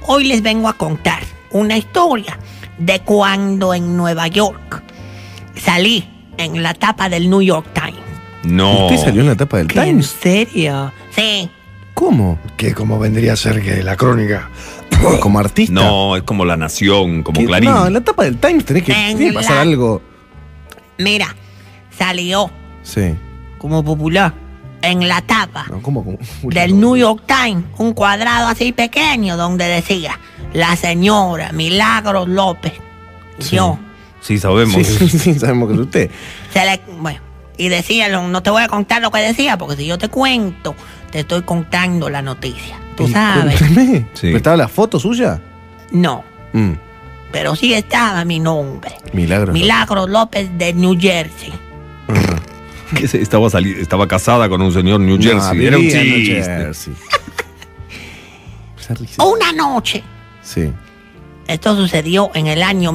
hoy les vengo a contar una historia de cuando en Nueva York salí en la tapa del New York Times. No. ¿Usted salió en la tapa del ¿En Times? serio? Sí. ¿Cómo? Que como vendría a ser que la crónica. ¿Como artista? No, es como La Nación, como ¿Qué? Clarín. No, en la tapa del Times tiene que pasar algo. Mira, salió Sí. como popular en la tapa No, ¿cómo? del New York Times, un cuadrado así pequeño donde decía la señora Milagros López. Sí. Yo. Sí, sabemos. Sí, sabemos que es usted. Bueno, y decía, no te voy a contar lo que decía, porque si yo te cuento, te estoy contando la noticia. Tú sabes. Cuénteme. Sí. ¿Pero estaba la foto suya? No, Mm, pero sí estaba mi nombre. Milagros. Milagros López de New Jersey. Que estaba casada con un señor New Jersey. No, Era un vivía en New chiste. Jersey. Esa risa. Una noche, Sí. esto sucedió en el año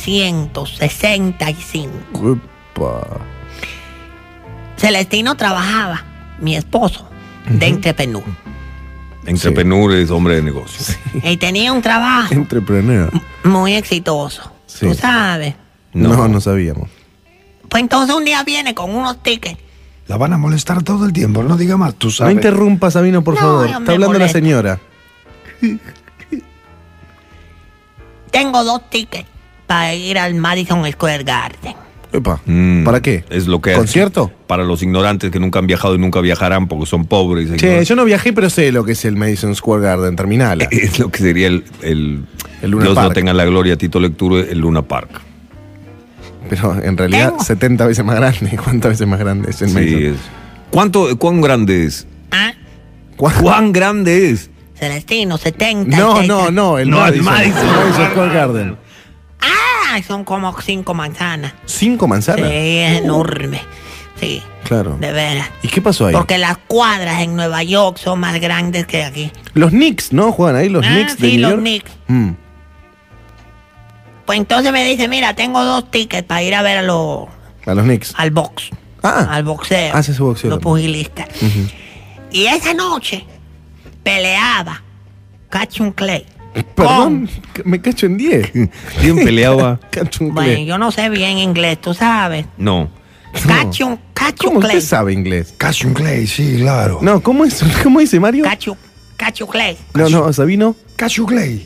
1965. Upa. Celestino trabajaba, mi esposo, de entrepreneur. Entrepreneur es hombre de negocios. Y tenía un trabajo Entrepreneur. muy exitoso. Sí. Tú sabes. No sabíamos. Pues entonces un día viene con unos tickets. La van a molestar todo el tiempo, no diga más, tú No sabes. interrumpa, Sabino, por No, favor. yo me Está hablando la molesto. señora. Tengo 2 tickets para ir al Madison Square Garden. Epa. Mm, ¿Para qué? Es lo que ¿Concierto? Para los ignorantes que nunca han viajado y nunca viajarán porque son pobres. Che, yo no viajé, pero sé lo que es el Madison Square Garden. Terminala. Es lo que sería el Luna Dios Park. lo tenga en la gloria, Tito Lecture, el Luna Park. Pero en realidad, Tengo. 70 veces más grande. ¿Cuántas veces más grande es el Sí, Madison? ¿Cuán grande es? ¿Ah? ¿Cuán grande es? Celestino, 70. No, 60. no, el No, el Madison. Madison. El Madison Square Garden. Ah, son como 5 manzanas. 5 Sí, manzanas. es enorme. Sí, Claro. de veras. ¿Y qué pasó ahí? Porque las cuadras en Nueva York son más grandes que aquí. Los Knicks, ¿no? Juegan ahí los Knicks de sí, New los York. Knicks. Mm. Pues entonces me dice, mira, tengo 2 tickets para ir a ver A los Knicks. al box. Ah. Al boxeo. Ah, sí, ese boxeo Los también. pugilistas. Y esa noche peleaba Cassius Clay. Perdón, me cacho en 10. ¿Quién peleaba? Cacho en Bueno, inglés. yo no sé bien inglés, tú sabes. No. Cassius ¿Cómo Clay. usted sabe inglés? Cassius Clay, sí, claro. No, ¿cómo es? ¿Cómo dice Mario? Cassius Clay. No, Sabino. Cassius Clay.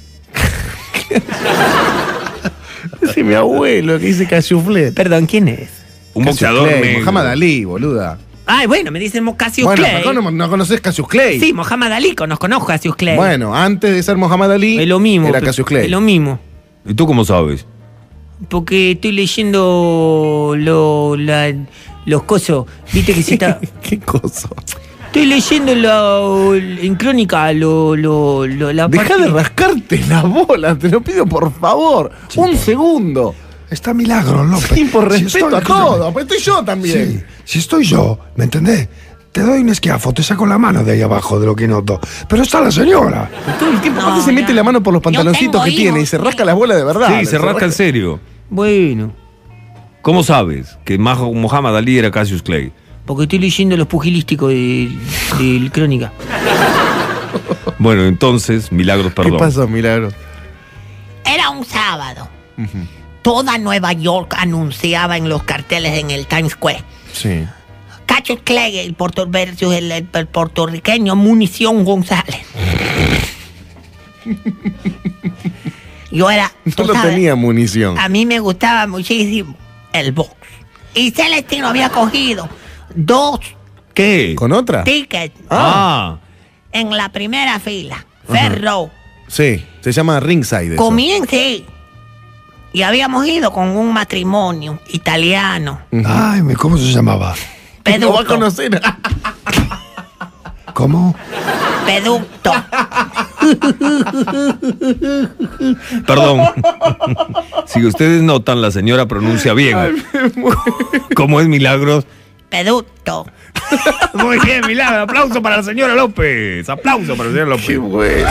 Ese mi abuelo que dice cachuflé. Perdón, ¿quién es? Un boxeador negro. Muhammad Ali, boluda. Ay, bueno, me dicen Cassius Bueno, Clay. pero no conoces Cassius Clay. Sí, Muhammad Ali, conozco Cassius Clay. Bueno, antes de ser Muhammad Ali, es lo mismo. era Cassius Clay. Es lo mismo. ¿Y tú cómo sabes? Porque estoy leyendo los cosos. Viste que se está. ¿Qué cosa? Estoy leyendo en crónica la Deja parte- de rascarte la bola, te lo pido por favor. Un segundo. Está Milagros López. Sí, por Si respeto estoy- a todos. Pues estoy yo también. Sí, si estoy yo, ¿me entendés? Te doy un esquiafo, te saco la mano de ahí abajo de lo que noto. Pero está la señora. Todo el tiempo, No, aparte se ya. mete la mano por los Yo pantaloncitos tengo que tiene y hijos. se rasca las bolas de verdad. Sí, se rasca en serio. Bueno, ¿Cómo sabes que Muhammad Ali era Cassius Clay? porque estoy leyendo los pugilísticos del crónica. Bueno, entonces, Milagros, ¿Qué perdón. pasó, Milagros? Era un sábado. Toda Nueva York anunciaba en los carteles en el Times Square. Sí. Cassius Clay, el puertorriqueño Munición González. Yo era. tú Solo sabes, tenía munición. A mí me gustaba muchísimo el box. Y Celestino había cogido 2 ¿Qué? ¿Con otra? tickets Ah, en la primera fila. Ferro. Sí, se llama ringside. eso. Comience. Y habíamos ido con un matrimonio italiano. Ay, ¿cómo se llamaba? Lo va a Peducto. conocer. ¿Cómo? Peducto. perdón. Si ustedes notan, la señora pronuncia bien. ¿Cómo es Milagros? Peducto. Muy bien, Milagros. Aplauso para la señora López. Aplauso para la señora López. Qué bueno.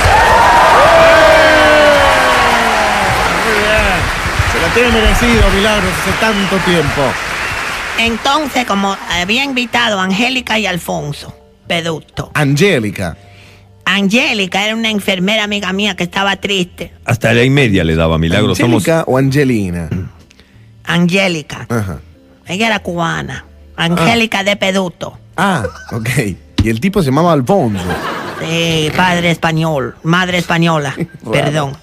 Se la tiene merecido, Milagros, hace tanto tiempo. Entonces, como había invitado a Angélica y Alfonso, Peducto, Angélica. Angélica era una enfermera amiga mía que estaba triste. Hasta la y media le daba Milagro. ¿Angélica o Angelina? Angélica. Ajá. Ella era cubana. Angélica de Peduto. Ah, ok. Y el tipo se llamaba Alfonso. Sí, padre español, madre española, perdón.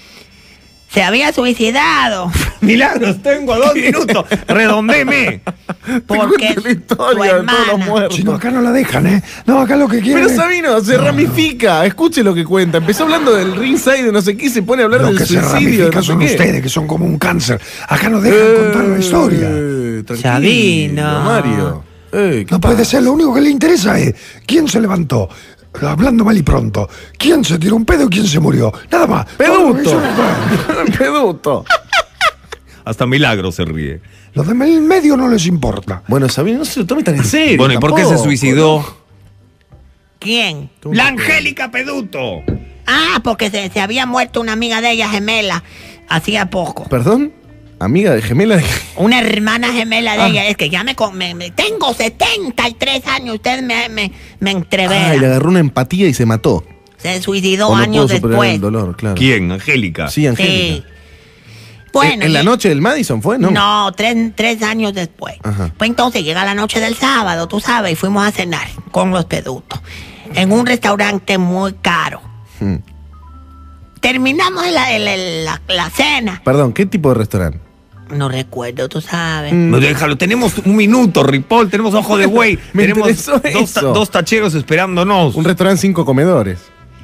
Se había suicidado Milagros, tengo 2 minutos. Redondeme. porque Te cuento la historia su de todos los hermana, muertos. Si no, acá no la dejan, ¿eh? No, acá lo que quieren. Pero Sabino, se ramifica. Escuche lo que cuenta. Empezó hablando del ringside de no sé qué y se pone a hablar Lo del que se suicidio de ramifica no sé son qué. ustedes, que son como un cáncer. Acá no dejan contar la historia. Tranquilo, Sabino. Mario. ¿Qué No puede ser, lo único que le interesa es quién se levantó. Hablando mal y pronto. ¿Quién se tiró un pedo y quién se murió? Nada más. Peduto. Peduto. Hasta Milagro se ríe. Los de en medio no les importa. Bueno, Sabino, no se lo tome tan en serio. Bueno, ¿y por qué se tampoco, suicidó? ¿quién? La Angélica Peduto. Ah, porque se había muerto una amiga de ella gemela hacía poco. ¿Perdón? Amiga de gemela de... Una hermana gemela de ella. Es que ya tengo 73 años. Usted me entrevera. Ay, le agarró una empatía y se mató. Se suicidó O no años pudo superar después. el dolor, claro. ¿Quién? Angélica. Sí, Angélica. Sí. Bueno, ¿En la noche del Madison fue? No. No, tres años después. Ajá. Pues entonces llega la noche del sábado, tú sabes, y fuimos a cenar con los Pedutos. En un restaurante muy caro. Mm. Terminamos la cena. Perdón, ¿qué tipo de restaurante? No recuerdo, tú sabes. No, déjalo, tenemos 1 minuto, Ripoll, tenemos ojo de buey. Me Tenemos interesó eso. dos tacheros esperándonos. Un restaurante 5 comedores.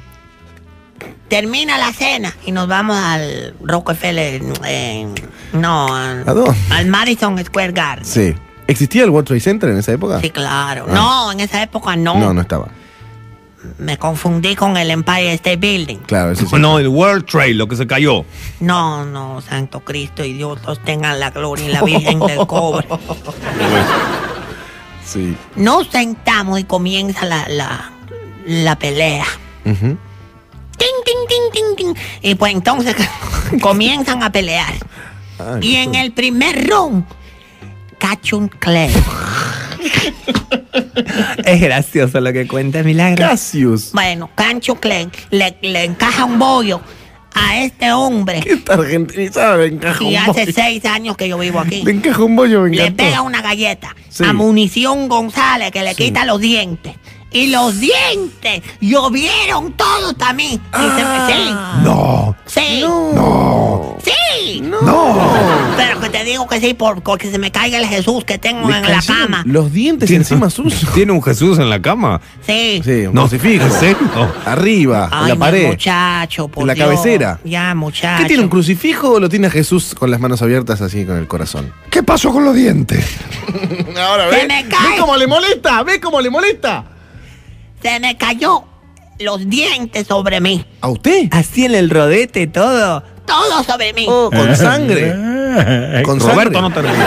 Termina la cena y nos vamos al Rockefeller. No, ¿A dónde? al Madison Square Garden. Sí. ¿Existía el World Trade Center en esa época? Sí, claro. Ah. No, en esa época no. No, no estaba. Me confundí con el Empire State Building. Claro, ese sí. No, el World Trade, lo que se cayó. No, Santo Cristo y Dios los tengan la gloria y la Virgen del Cobre. Sí. Nos sentamos y comienza la pelea. Ujú. Ting, ting, ting, ting, ting. Y pues entonces comienzan a pelear. Ay, Y en el primer round, Cachun Clay. Es gracioso lo que cuenta Milagro. Cassius. Bueno, Cachun Clay le encaja un bollo a este hombre. ¿Qué está argentinizado? Le encaja Y un hace bollo. 6 años que yo vivo aquí. Le encaja un bollo, me Le encantó. pega una galleta Sí. a Munición González que le quita los dientes. Y los dientes llovieron todos también. No, Sí. no, Sí. no. Pero que te digo que sí, porque se me caiga el Jesús que tengo Le en la cayeron cama. Los dientes encima sucios. ¿Tiene un Jesús en la cama? Sí. Sí, un No, crucifijo. ¿en serio? Arriba, Ay, en la mi pared. muchacho, por En la Dios. cabecera. Ya, muchacho. ¿Qué tiene, un crucifijo o lo tiene a Jesús con las manos abiertas así con el corazón? ¿Qué pasó con los dientes? Ahora, Se me cae. ¿Ve cómo le molesta? ¿Ve cómo le molesta? Se me cayó los dientes sobre mí. ¿A usted? Así en el rodete todo. Todo sobre mí. Oh, con sangre. Con Roberto, sangre. no te rías.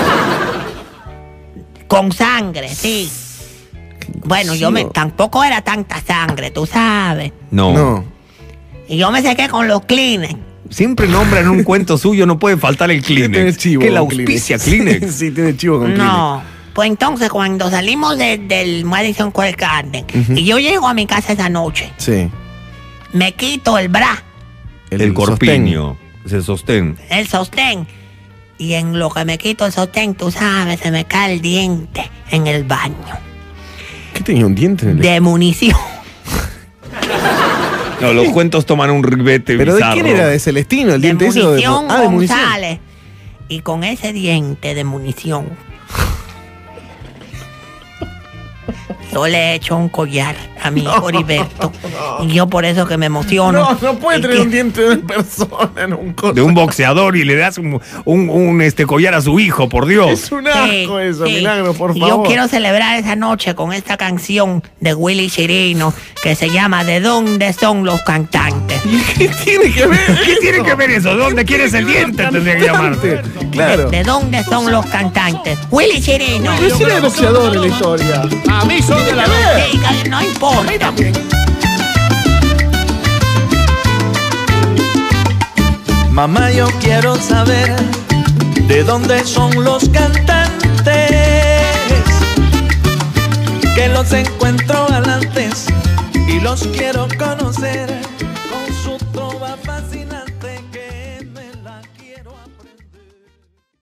Con sangre, sí. Bueno, tampoco era tanta sangre, tú sabes. No. No. Y yo me sequé con los Kleenex. Siempre nombran un cuento suyo, no puede faltar el Tiene Kleenex. chivo ¿Qué la con auspicia Kleenex? Kleenex? Sí, tiene chivo con No. Pues entonces cuando salimos del Madison Square Garden y yo llego a mi casa esa noche, Kleenex. Sí. me quito el bra, El corpiño. Se sostén. el sostén, y en lo que me quito el sostén, tú sabes, se me cae el diente en el baño. ¿Qué tenía un diente en el... De munición. No, los cuentos toman un ribete ¿Pero bizarro. de quién era? ¿De Celestino? ¿El De diente ese o de... munición de munición. González. Y con ese diente de munición, yo le he hecho un collar a mi hijo Heriberto. Y yo por eso que me emociono. No puede Y tener que- un diente de una persona en un coso. De un boxeador y le das un collar a su hijo, por Dios. Es un asco eso, sí. Milagro, por Y favor. yo quiero celebrar esa noche con esta canción de Willy Chirino que se llama ¿De dónde son los cantantes? ¿Qué tiene que ver? ¿Qué tiene que ver eso? ¿De dónde quieres el diente? Tendría que llamarte. Claro. ¿De dónde son los cantantes? Willy Chirino. Pero si era de boxeador en la historia. A mí son de la Sí, que no importa. Mamá, yo quiero saber de dónde son los cantantes, que los encuentro galantes y los quiero conocer.